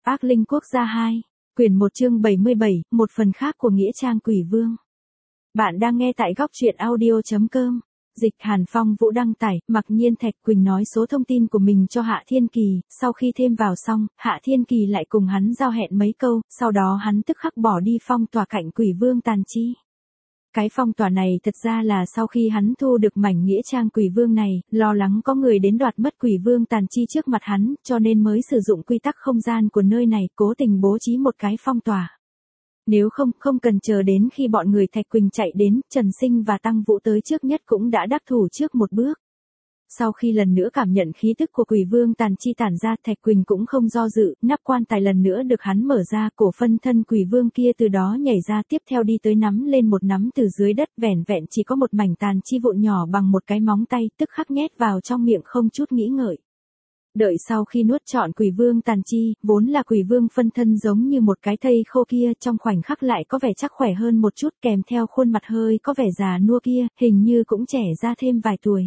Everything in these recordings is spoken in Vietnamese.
Ác Linh Quốc gia 2, quyển 1 chương 77, một phần khác của Nghĩa Trang Quỷ Vương. Bạn đang nghe tại góc truyện audio.com. Dịch Hàn Phong Vũ đăng tải, Mặc Nhiên Thạch Quỳnh nói số thông tin của mình cho Hạ Thiên Kỳ, sau khi thêm vào xong, Hạ Thiên Kỳ lại cùng hắn giao hẹn mấy câu, sau đó hắn tức khắc bỏ đi phong tỏa cạnh Quỷ Vương tàn chi. Cái phong tỏa này thật ra là sau khi hắn thu được mảnh Nghĩa Trang Quỷ Vương này, lo lắng có người đến đoạt mất Quỷ Vương tàn chi trước mặt hắn, cho nên mới sử dụng quy tắc không gian của nơi này, cố tình bố trí một cái phong tỏa. Nếu không cần chờ đến khi bọn người Thạch Quỳnh chạy đến, Trần Sinh và Tăng Vũ tới trước nhất cũng đã đắc thủ trước một bước. Sau khi lần nữa cảm nhận khí tức của Quỷ Vương tàn chi tản ra, Thạch Quỳnh cũng không do dự, nắp quan tài lần nữa được hắn mở ra, cổ phân thân Quỷ Vương kia từ đó nhảy ra, tiếp theo đi tới nắm lên một nắm từ dưới đất, vẻn vẹn chỉ có một mảnh tàn chi vụn nhỏ bằng một cái móng tay, tức khắc nhét vào trong miệng không chút nghĩ ngợi. Đợi sau khi nuốt trọn Quỷ Vương tàn chi, vốn là Quỷ Vương phân thân giống như một cái thây khô kia, trong khoảnh khắc lại có vẻ chắc khỏe hơn một chút, kèm theo khuôn mặt hơi có vẻ già nua kia, hình như cũng trẻ ra thêm vài tuổi.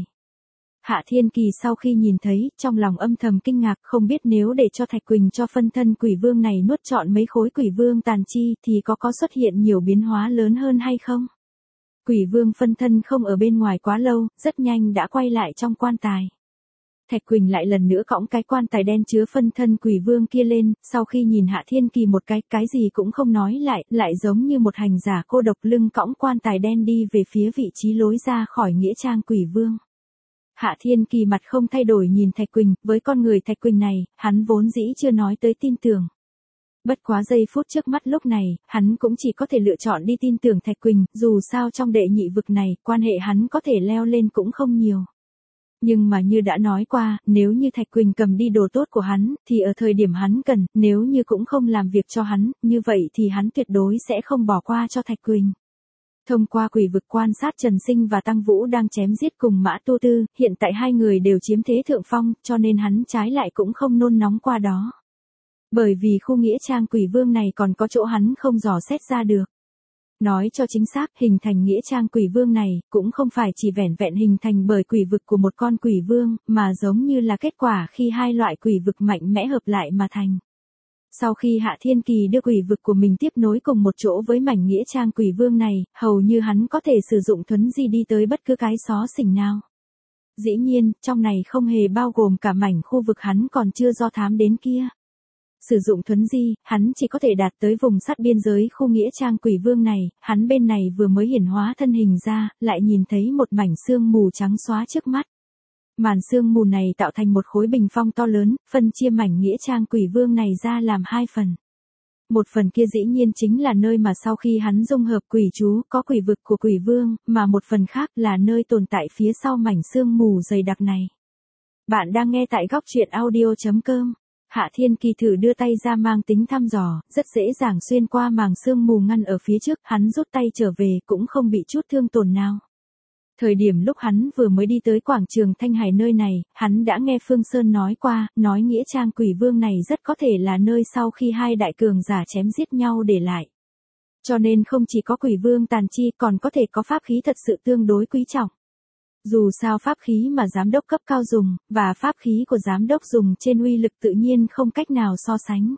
Hạ Thiên Kỳ sau khi nhìn thấy, trong lòng âm thầm kinh ngạc, không biết nếu để cho Thạch Quỳnh cho phân thân Quỷ Vương này nuốt trọn mấy khối Quỷ Vương tàn chi thì có xuất hiện nhiều biến hóa lớn hơn hay không? Quỷ Vương phân thân không ở bên ngoài quá lâu, rất nhanh đã quay lại trong quan tài. Thạch Quỳnh lại lần nữa cõng cái quan tài đen chứa phân thân Quỷ Vương kia lên, sau khi nhìn Hạ Thiên Kỳ một cái gì cũng không nói lại giống như một hành giả cô độc lưng cõng quan tài đen đi về phía vị trí lối ra khỏi Nghĩa Trang Quỷ Vương. Hạ Thiên Kỳ mặt không thay đổi nhìn Thạch Quỳnh, với con người Thạch Quỳnh này, hắn vốn dĩ chưa nói tới tin tưởng. Bất quá giây phút trước mắt lúc này, hắn cũng chỉ có thể lựa chọn đi tin tưởng Thạch Quỳnh, dù sao trong đệ nhị vực này, quan hệ hắn có thể leo lên cũng không nhiều. Nhưng mà như đã nói qua, nếu như Thạch Quỳnh cầm đi đồ tốt của hắn, thì ở thời điểm hắn cần, nếu như cũng không làm việc cho hắn, như vậy thì hắn tuyệt đối sẽ không bỏ qua cho Thạch Quỳnh. Thông qua quỷ vực quan sát Trần Sinh và Tăng Vũ đang chém giết cùng Mã Tu Tư, hiện tại hai người đều chiếm thế thượng phong, cho nên hắn trái lại cũng không nôn nóng qua đó. Bởi vì khu Nghĩa Trang Quỷ Vương này còn có chỗ hắn không dò xét ra được. Nói cho chính xác, hình thành Nghĩa Trang Quỷ Vương này, cũng không phải chỉ vẻn vẹn hình thành bởi quỷ vực của một con quỷ vương, mà giống như là kết quả khi hai loại quỷ vực mạnh mẽ hợp lại mà thành. Sau khi Hạ Thiên Kỳ đưa quỷ vực của mình tiếp nối cùng một chỗ với mảnh Nghĩa Trang Quỷ Vương này, hầu như hắn có thể sử dụng thuấn di đi tới bất cứ cái xó xỉnh nào. Dĩ nhiên, trong này không hề bao gồm cả mảnh khu vực hắn còn chưa do thám đến kia. Sử dụng thuấn di, hắn chỉ có thể đạt tới vùng sát biên giới khu Nghĩa Trang Quỷ Vương này, hắn bên này vừa mới hiển hóa thân hình ra, lại nhìn thấy một mảnh sương mù trắng xóa trước mắt. Màn sương mù này tạo thành một khối bình phong to lớn, phân chia mảnh Nghĩa Trang Quỷ Vương này ra làm hai phần. Một phần kia dĩ nhiên chính là nơi mà sau khi hắn dung hợp quỷ chú có quỷ vực của Quỷ Vương, mà một phần khác là nơi tồn tại phía sau mảnh sương mù dày đặc này. Bạn đang nghe tại góc truyện audio.com. Hạ Thiên Kỳ thử đưa tay ra mang tính thăm dò, rất dễ dàng xuyên qua màng sương mù ngăn ở phía trước, hắn rút tay trở về cũng không bị chút thương tổn nào. Thời điểm lúc hắn vừa mới đi tới quảng trường Thanh Hải nơi này, hắn đã nghe Phương Sơn nói qua, nói Nghĩa Trang Quỷ Vương này rất có thể là nơi sau khi hai đại cường giả chém giết nhau để lại. Cho nên không chỉ có Quỷ Vương tàn chi còn có thể có pháp khí thật sự tương đối quý trọng. Dù sao pháp khí mà giám đốc cấp cao dùng, và pháp khí của giám đốc dùng trên uy lực tự nhiên không cách nào so sánh.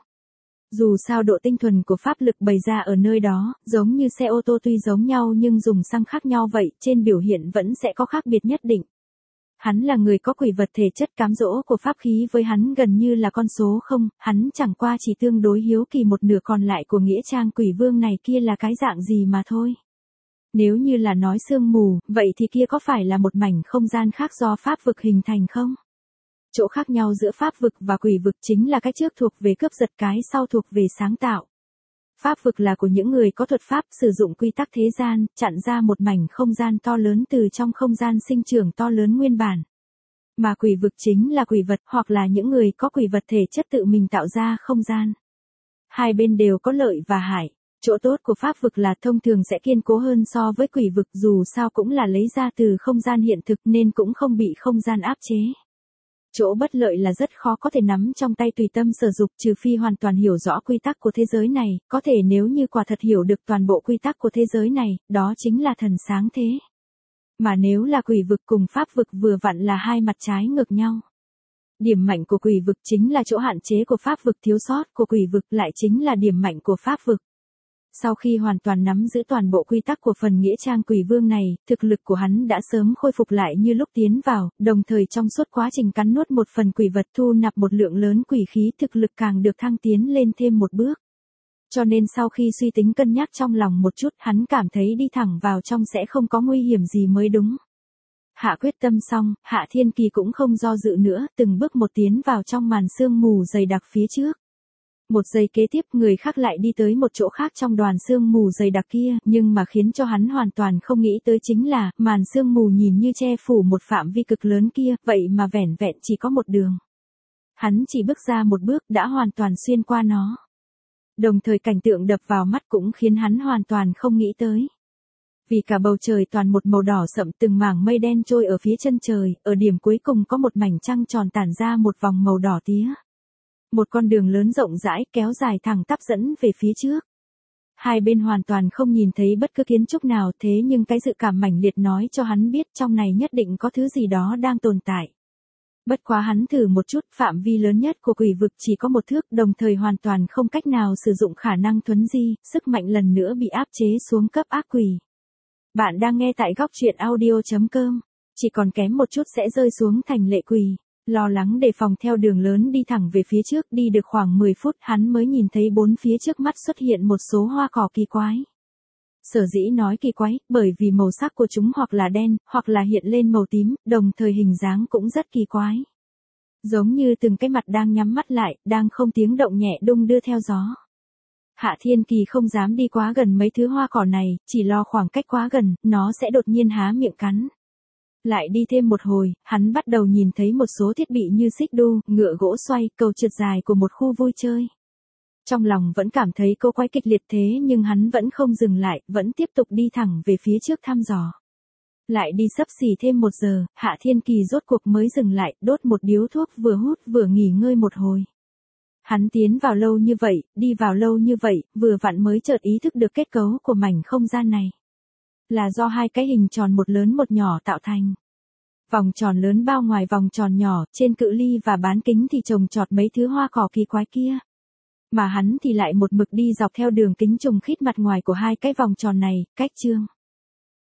Dù sao độ tinh thuần của pháp lực bày ra ở nơi đó, giống như xe ô tô tuy giống nhau nhưng dùng xăng khác nhau vậy, trên biểu hiện vẫn sẽ có khác biệt nhất định. Hắn là người có quỷ vật thể chất, cám dỗ của pháp khí với hắn gần như là con số không, hắn chẳng qua chỉ tương đối hiếu kỳ một nửa còn lại của Nghĩa Trang Quỷ Vương này kia là cái dạng gì mà thôi. Nếu như là nói sương mù, vậy thì kia có phải là một mảnh không gian khác do pháp vực hình thành không? Chỗ khác nhau giữa pháp vực và quỷ vực chính là cái trước thuộc về cướp giật, cái sau thuộc về sáng tạo. Pháp vực là của những người có thuật pháp sử dụng quy tắc thế gian, chặn ra một mảnh không gian to lớn từ trong không gian sinh trưởng to lớn nguyên bản. Mà quỷ vực chính là quỷ vật hoặc là những người có quỷ vật thể chất tự mình tạo ra không gian. Hai bên đều có lợi và hại. Chỗ tốt của pháp vực là thông thường sẽ kiên cố hơn so với quỷ vực, dù sao cũng là lấy ra từ không gian hiện thực nên cũng không bị không gian áp chế. Chỗ bất lợi là rất khó có thể nắm trong tay tùy tâm sử dụng, trừ phi hoàn toàn hiểu rõ quy tắc của thế giới này, có thể nếu như quả thật hiểu được toàn bộ quy tắc của thế giới này, đó chính là thần sáng thế. Mà nếu là quỷ vực cùng pháp vực vừa vặn là hai mặt trái ngược nhau. Điểm mạnh của quỷ vực chính là chỗ hạn chế của pháp vực, thiếu sót của quỷ vực lại chính là điểm mạnh của pháp vực. Sau khi hoàn toàn nắm giữ toàn bộ quy tắc của phần nghĩa trang quỷ vương này, thực lực của hắn đã sớm khôi phục lại như lúc tiến vào, đồng thời trong suốt quá trình cắn nuốt một phần quỷ vật thu nạp một lượng lớn quỷ khí, thực lực càng được thăng tiến lên thêm một bước. Cho nên sau khi suy tính cân nhắc trong lòng một chút, hắn cảm thấy đi thẳng vào trong sẽ không có nguy hiểm gì mới đúng. Hạ quyết tâm xong, Hạ Thiên Kỳ cũng không do dự nữa, từng bước một tiến vào trong màn sương mù dày đặc phía trước. Một giây kế tiếp người khác lại đi tới một chỗ khác trong đoàn sương mù dày đặc kia, nhưng mà khiến cho hắn hoàn toàn không nghĩ tới chính là, màn sương mù nhìn như che phủ một phạm vi cực lớn kia, vậy mà vẻn vẹn chỉ có một đường. Hắn chỉ bước ra một bước đã hoàn toàn xuyên qua nó. Đồng thời cảnh tượng đập vào mắt cũng khiến hắn hoàn toàn không nghĩ tới. Vì cả bầu trời toàn một màu đỏ sậm, từng mảng mây đen trôi ở phía chân trời, ở điểm cuối cùng có một mảnh trăng tròn tản ra một vòng màu đỏ tía. Một con đường lớn rộng rãi kéo dài thẳng tắp dẫn về phía trước. Hai bên hoàn toàn không nhìn thấy bất cứ kiến trúc nào, thế nhưng cái dự cảm mãnh liệt nói cho hắn biết trong này nhất định có thứ gì đó đang tồn tại. Bất quá hắn thử một chút, phạm vi lớn nhất của quỷ vực chỉ có một thước, đồng thời hoàn toàn không cách nào sử dụng khả năng thuấn di, sức mạnh lần nữa bị áp chế xuống cấp ác quỷ. Bạn đang nghe tại góc truyện audio.com, chỉ còn kém một chút sẽ rơi xuống thành lệ quỷ. Lo lắng đề phòng theo đường lớn đi thẳng về phía trước, đi được khoảng 10 phút hắn mới nhìn thấy bốn phía trước mắt xuất hiện một số hoa cỏ kỳ quái. Sở dĩ nói kỳ quái, bởi vì màu sắc của chúng hoặc là đen, hoặc là hiện lên màu tím, đồng thời hình dáng cũng rất kỳ quái. Giống như từng cái mặt đang nhắm mắt lại, đang không tiếng động nhẹ đung đưa theo gió. Hạ Thiên Kỳ không dám đi quá gần mấy thứ hoa cỏ này, chỉ lo khoảng cách quá gần, nó sẽ đột nhiên há miệng cắn. Lại đi thêm một hồi, hắn bắt đầu nhìn thấy một số thiết bị như xích đu, ngựa gỗ xoay, cầu trượt dài của một khu vui chơi. Trong lòng vẫn cảm thấy cô quái kịch liệt thế nhưng hắn vẫn không dừng lại, vẫn tiếp tục đi thẳng về phía trước thăm dò. Lại đi xấp xỉ thêm 1 giờ, Hạ Thiên Kỳ rốt cuộc mới dừng lại, đốt một điếu thuốc vừa hút vừa nghỉ ngơi một hồi. Hắn tiến vào lâu như vậy, đi vào lâu như vậy, vừa vặn mới chợt ý thức được kết cấu của mảnh không gian này. Là do hai cái hình tròn một lớn một nhỏ tạo thành. Vòng tròn lớn bao ngoài vòng tròn nhỏ, trên cự ly và bán kính thì trồng trọt mấy thứ hoa cỏ kỳ quái kia. Mà hắn thì lại một mực đi dọc theo đường kính trùng khít mặt ngoài của hai cái vòng tròn này, cách chương.